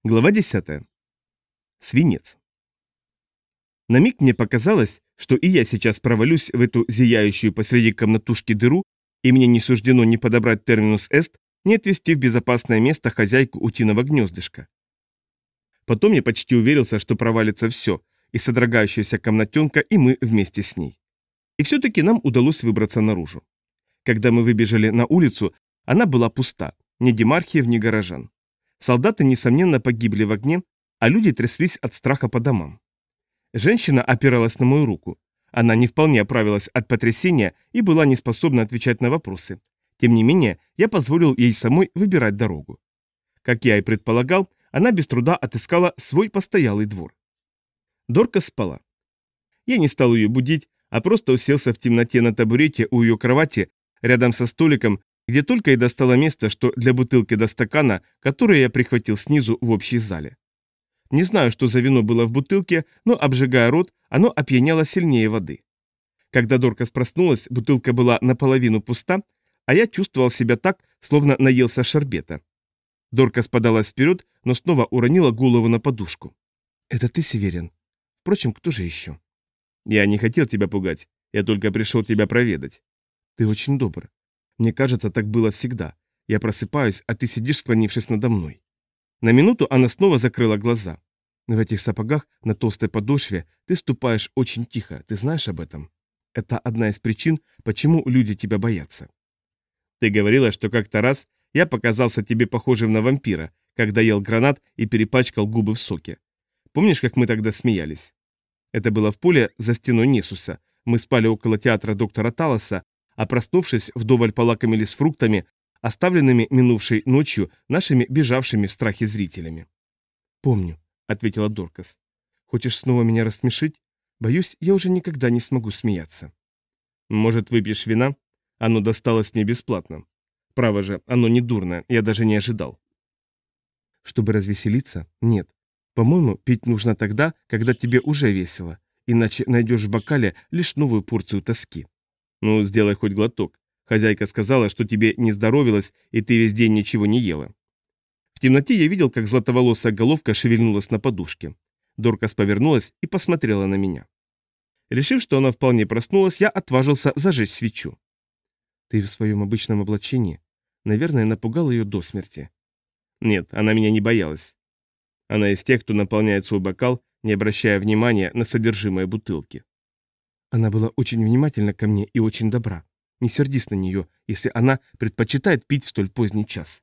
Глава 10. Свинец. На миг мне показалось, что и я сейчас провалюсь в эту зияющую посреди комнатушки дыру, и мне не суждено ни подобрать терминус эст, ни отвести в безопасное место хозяйку утиного гнездышка. Потом я почти уверился, что провалится все, и содрогающаяся комнатенка, и мы вместе с ней. И все-таки нам удалось выбраться наружу. Когда мы выбежали на улицу, она была пуста, ни демархиев, ни горожан. Солдаты, несомненно, погибли в огне, а люди тряслись от страха по домам. Женщина опиралась на мою руку. Она не вполне оправилась от потрясения и была не способна отвечать на вопросы. Тем не менее, я позволил ей самой выбирать дорогу. Как я и предполагал, она без труда отыскала свой постоялый двор. Дорка спала. Я не стал ее будить, а просто уселся в темноте на табурете у ее кровати, рядом со столиком, где только и достало место, что для бутылки до стакана, который я прихватил снизу в общей зале. Не знаю, что за вино было в бутылке, но, обжигая рот, оно опьяняло сильнее воды. Когда Доркас проснулась, бутылка была наполовину пуста, а я чувствовал себя так, словно наелся шарбета. Доркас подалась вперед, но снова уронила голову на подушку. «Это ты, Северин? Впрочем, кто же еще?» «Я не хотел тебя пугать, я только пришел тебя проведать». «Ты очень добр. Мне кажется, так было всегда. Я просыпаюсь, а ты сидишь, склонившись надо мной». На минуту она снова закрыла глаза. «В этих сапогах на толстой подошве ты ступаешь очень тихо, ты знаешь об этом? Это одна из причин, почему люди тебя боятся». «Ты говорила, что как-то раз я показался тебе похожим на вампира, когда ел гранат и перепачкал губы в соке. Помнишь, как мы тогда смеялись?» Это было в поле за стеной Несуса. Мы спали около театра доктора Талоса, а проснувшись, вдоволь полакомились фруктами, оставленными минувшей ночью нашими бежавшими в страхе зрителями. «Помню», — ответила Доркас. «Хочешь снова меня рассмешить? Боюсь, я уже никогда не смогу смеяться». «Может, выпьешь вина? Оно досталось мне бесплатно. Право же, оно не дурно, я даже не ожидал». «Чтобы развеселиться? Нет. По-моему, пить нужно тогда, когда тебе уже весело, иначе найдешь в бокале лишь новую порцию тоски». «Ну, сделай хоть глоток. Хозяйка сказала, что тебе не здоровилось, и ты весь день ничего не ела». В темноте я видел, как златоволосая головка шевельнулась на подушке. Доркас повернулась и посмотрела на меня. Решив, что она вполне проснулась, я отважился зажечь свечу. «Ты в своем обычном облачении? Наверное, напугал ее до смерти». «Нет, она меня не боялась. Она из тех, кто наполняет свой бокал, не обращая внимания на содержимое бутылки». «Она была очень внимательна ко мне и очень добра. Не сердись на нее, если она предпочитает пить в столь поздний час».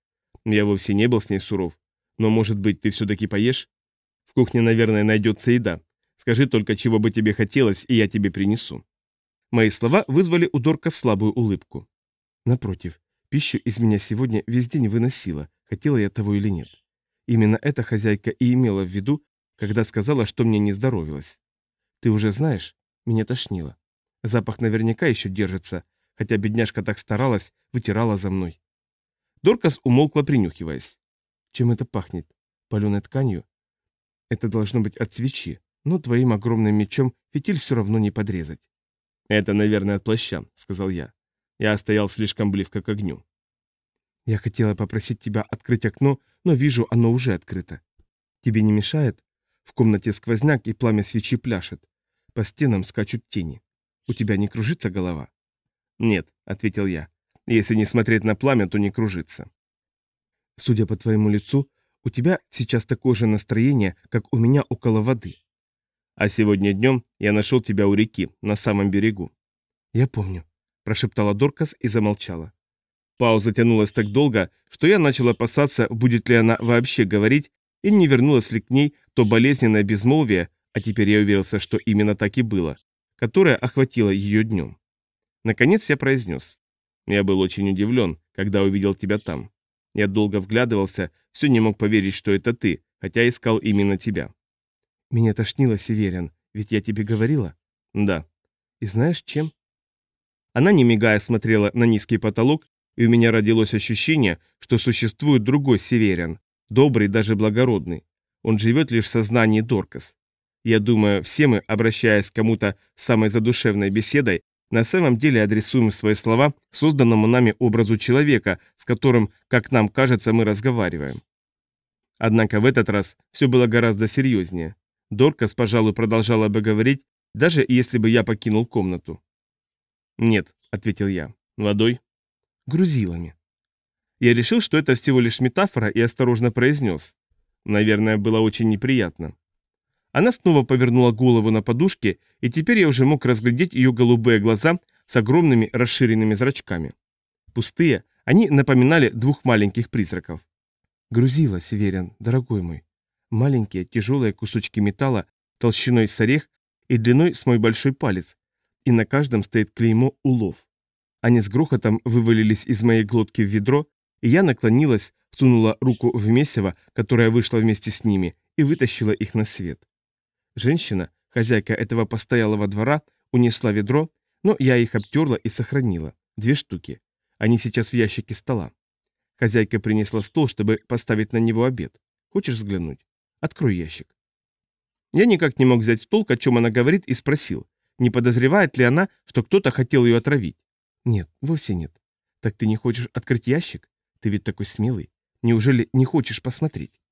«Я вовсе не был с ней суров. Но, может быть, ты все-таки поешь? В кухне, наверное, найдется еда. Скажи только, чего бы тебе хотелось, и я тебе принесу». Мои слова вызвали у Дорка слабую улыбку. «Напротив, пищу из меня сегодня весь день выносила, хотела я того или нет. Именно это хозяйка и имела в виду, когда сказала, что мне не здоровилось. Ты уже знаешь, меня тошнило. Запах наверняка еще держится, хотя бедняжка так старалась, вытирала за мной». Доркас умолкла, принюхиваясь. «Чем это пахнет? Паленой тканью? Это должно быть от свечи, но твоим огромным мечом фитиль все равно не подрезать». «Это, наверное, от плаща», — сказал я. Я стоял слишком близко к огню. «Я хотела попросить тебя открыть окно, но вижу, оно уже открыто. Тебе не мешает? В комнате сквозняк, и пламя свечи пляшет. По стенам скачут тени. У тебя не кружится голова?» «Нет», — ответил я. «Если не смотреть на пламя, то не кружится». «Судя по твоему лицу, у тебя сейчас такое же настроение, как у меня около воды». «А сегодня днем я нашел тебя у реки, на самом берегу». «Я помню», — прошептала Доркас и замолчала. Пауза тянулась так долго, что я начал опасаться, будет ли она вообще говорить, и не вернулось ли к ней то болезненное безмолвие, а теперь я уверился, что именно так и было, которое охватило ее днем. Наконец я произнес. «Я был очень удивлен, когда увидел тебя там. Я долго вглядывался, все не мог поверить, что это ты, хотя искал именно тебя». «Меня тошнило, Северин, ведь я тебе говорила?» «Да». «И знаешь, чем?» Она, не мигая, смотрела на низкий потолок, и у меня родилось ощущение, что существует другой Северин, добрый, даже благородный. Он живет лишь в сознании Доркас. Я думаю, все мы, обращаясь к кому-то с самой задушевной беседой, на самом деле адресуем свои слова созданному нами образу человека, с которым, как нам кажется, мы разговариваем. Однако в этот раз все было гораздо серьезнее. Доркас, пожалуй, продолжала бы говорить, даже если бы я покинул комнату. «Нет», — ответил я. «Водой?» «Грузилами». Я решил, что это всего лишь метафора, и осторожно произнес. Наверное, было очень неприятно. Она снова повернула голову на подушке, и теперь я уже мог разглядеть ее голубые глаза с огромными расширенными зрачками. Пустые, они напоминали двух маленьких призраков. «Грузила, Северян, дорогой мой. Маленькие тяжелые кусочки металла толщиной с орех и длиной с мой большой палец, и на каждом стоит клеймо «Улов». Они с грохотом вывалились из моей глотки в ведро, и я наклонилась, всунула руку в месиво, которое вышло вместе с ними, и вытащила их на свет. Женщина, хозяйка этого постоялого двора, унесла ведро, но я их обтерла и сохранила. 2 штуки. Они сейчас в ящике стола. Хозяйка принесла стол, чтобы поставить на него обед. Хочешь взглянуть? Открой ящик. Я никак не мог взять в толк, о чем она говорит, и спросил, не подозревает ли она, что кто-то хотел ее отравить. Нет, вовсе нет. Так ты не хочешь открыть ящик? Ты ведь такой смелый. Неужели не хочешь посмотреть?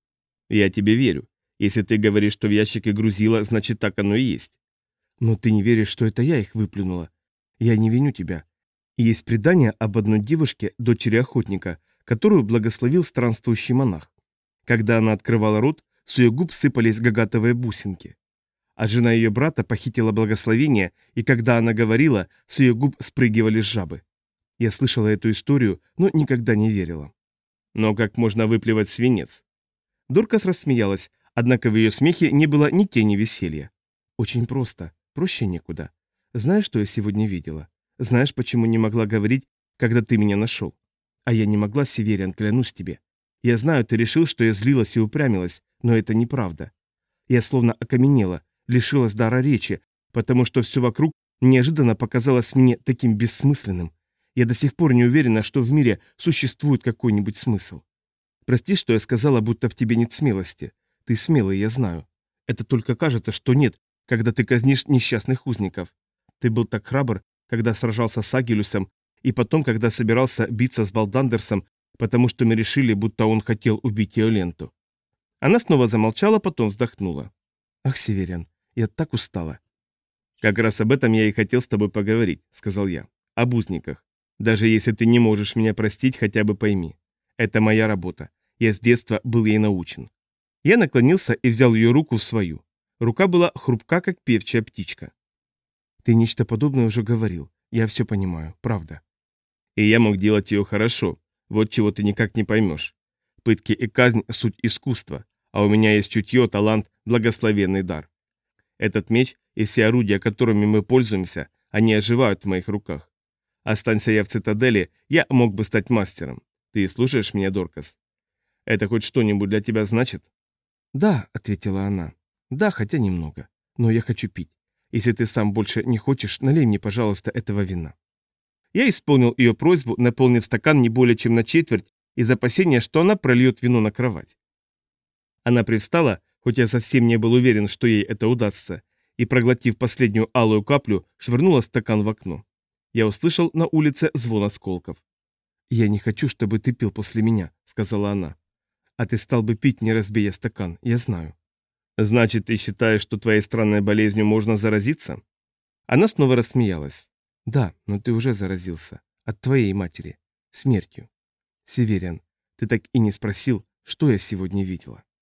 Я тебе верю. Если ты говоришь, что в ящике грузила, значит так оно и есть. Но ты не веришь, что это я их выплюнула. Я не виню тебя. Есть предание об одной девушке, дочери охотника, которую благословил странствующий монах. Когда она открывала рот, с ее губ сыпались гагатовые бусинки. А жена ее брата похитила благословение, и когда она говорила, с ее губ спрыгивали жабы. Я слышала эту историю, но никогда не верила. Но как можно выплевать свинец? Доркас рассмеялась, однако в ее смехе не было ни тени веселья. Очень просто, проще некуда. Знаешь, что я сегодня видела? Знаешь, почему не могла говорить, когда ты меня нашел? А я не могла, Северян, клянусь тебе. Я знаю, ты решил, что я злилась и упрямилась, но это неправда. Я словно окаменела, лишилась дара речи, потому что все вокруг неожиданно показалось мне таким бессмысленным. Я до сих пор не уверена, что в мире существует какой-нибудь смысл. Прости, что я сказала, будто в тебе нет смелости. Ты смелый, я знаю. Это только кажется, что нет, когда ты казнишь несчастных узников. Ты был так храбр, когда сражался с Агилюсом, и потом, когда собирался биться с Балдандерсом, потому что мы решили, будто он хотел убить Иоленту. Она снова замолчала, потом вздохнула. «Ах, Северян, я так устала». «Как раз об этом я и хотел с тобой поговорить», — сказал я. «Об узниках. Даже если ты не можешь меня простить, хотя бы пойми. Это моя работа. Я с детства был ей научен». Я наклонился и взял ее руку в свою. Рука была хрупка, как певчая птичка. «Ты нечто подобное уже говорил. Я все понимаю, правда». «И я мог делать ее хорошо. Вот чего ты никак не поймешь. Пытки и казнь – суть искусства, а у меня есть чутье, талант, благословенный дар. Этот меч и все орудия, которыми мы пользуемся, они оживают в моих руках. Останься я в цитадели, я мог бы стать мастером. Ты слушаешь меня, Доркас? Это хоть что-нибудь для тебя значит?» «Да», — ответила она. «Да, хотя немного. Но я хочу пить. Если ты сам больше не хочешь, налей мне, пожалуйста, этого вина». Я исполнил ее просьбу, наполнив стакан не более чем на четверть, из опасения, что она прольет вино на кровать. Она привстала, хоть я совсем не был уверен, что ей это удастся, и, проглотив последнюю алую каплю, швырнула стакан в окно. Я услышал на улице звон осколков. «Я не хочу, чтобы ты пил после меня», — сказала она. «А ты стал бы пить, не разбея стакан, я знаю». «Значит, ты считаешь, что твоей странной болезнью можно заразиться?» Она снова рассмеялась. «Да, но ты уже заразился. От твоей матери. Смертью. Северян, ты так и не спросил, что я сегодня видела».